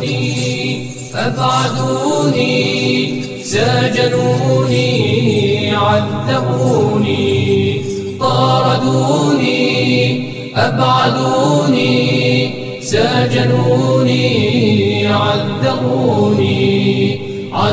أبعدوني سجنوني عذبوني طاردوني أبعدوني سجنوني عذبوني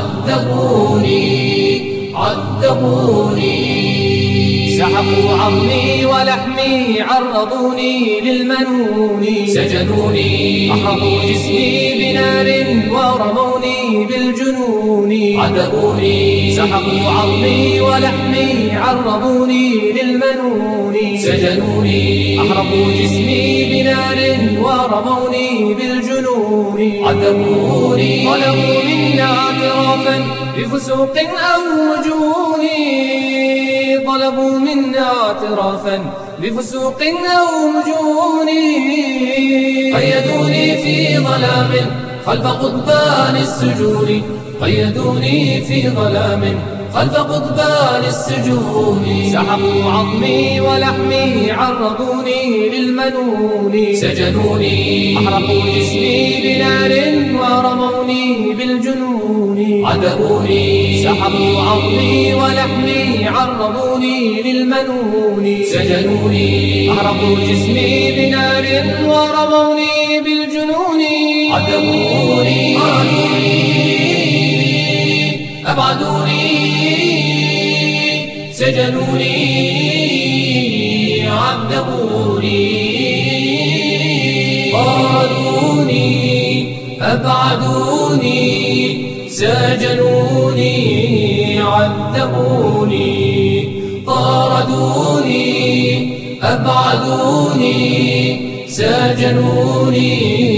سحقوا عظمي ولحمي عرضوني للمنون سجنوني أحرقوا جسمي بنار ورموني بالجنون عذبوني سحقوا عظمي ولحمي عرضوني للمنون سجنوني أحرقوا جسمي بنار ورموني بالجنون عذبوني طلبوا منا اعترافا بفسوق أو مجون طلبوا منا اعترافا بفسوق أو مجون قيدوني في ظلام خلف قضبان السجون قيدوني في ظلام خلف قضبان السجون سحقوا عظمي ولحمي عرضوني للمنون سجنوني أحرقوا جسمي بنار ورموني بالجنون عذبوني سحقوا عظمي ولحمي عرضوني للمنون سجنوني أحرقوا جسمي بنار ورموني بالجنون عذبوني أبعدوني سجنوني عذبوني طاردوني أبعدوني سجنوني عذبوني طاردوني أبعدوني سجنوني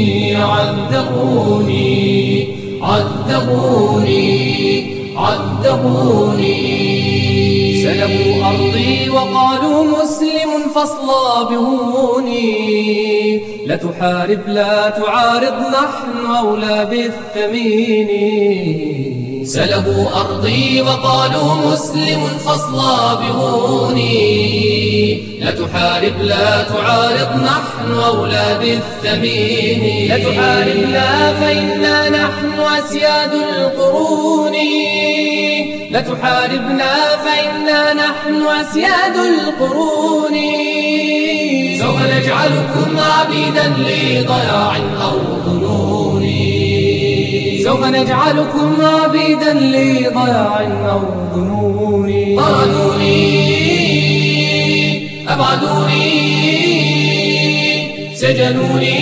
عذبوني سلبوا أرضي وقالوا مسلم فاصلابهوني لا تحارب لا تعارض نحن أولى بالثمين سلبوا أرضي وقالوا مسلم فاصلابهوني لا تحارب لا تعارض نحن أولى بالثمين لا تحارب لا فإنا نحن أسياد القرون لا تحاربنا فإنا نحن أسياد القرون سوف نجعلكم عبيدا لضياع أو ظنون سوف نجعلكم عبيدا لضياع أو ظنون طردوني أبعدوني سجنوني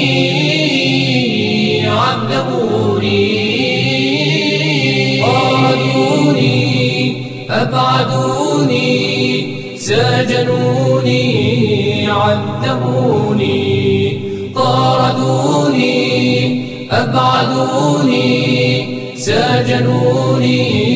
عذبوني طردوني أبعدوني سجنوني عذبوني طاردوني أبعدوني سجنوني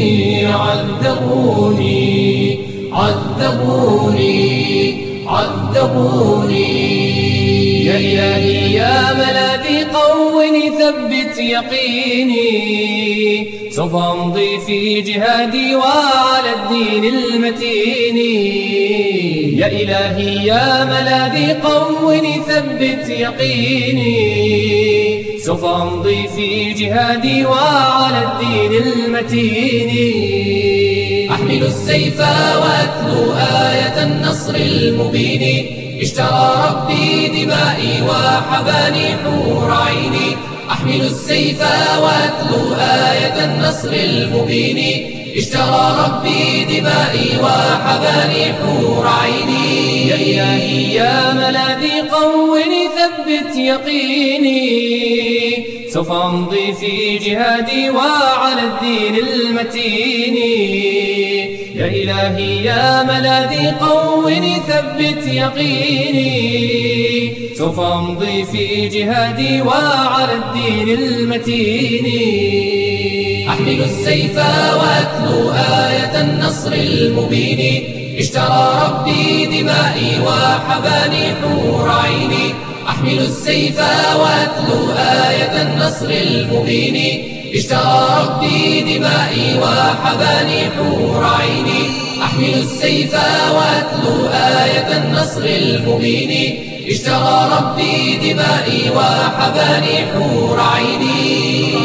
عذبوني يا إلهي يا ملاذي قوني ثبت يقيني سوف أمضي في جهادي وعلى الدين المتين يا إلهي يا ملاذي قوني ثبت يقيني سوف أمضي في جهادي وعلى الدين المتين أحمل السيف وأتلو آية النصر المبين اشترى ربي دمائي وحباني حور عيني أحمل السيف وأتلو آية النصر المبين اشترى ربي دمائي وحباني حور عيني يا إلهي يا ملاذي قوني ثبت يقيني سوف أمضي في جهادي وعلى الدين المتين يا إلهي يا ملاذي قوني ثبت يقيني سوف أمضي في جهادي وعلى الدين المتين أحمل السيف وأتلو آية النصر المبين اشترى ربي دمائي وحباني حور عيني أحمل السيف وأتلو آية النصر المبين اشترى ربي دمائي وحباني حور عيني أحمل السيف وأتلو آية النصر المبين اشترى ربي دمائي وحباني حور عيني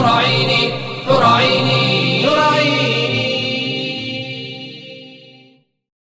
حور عيني حور عيني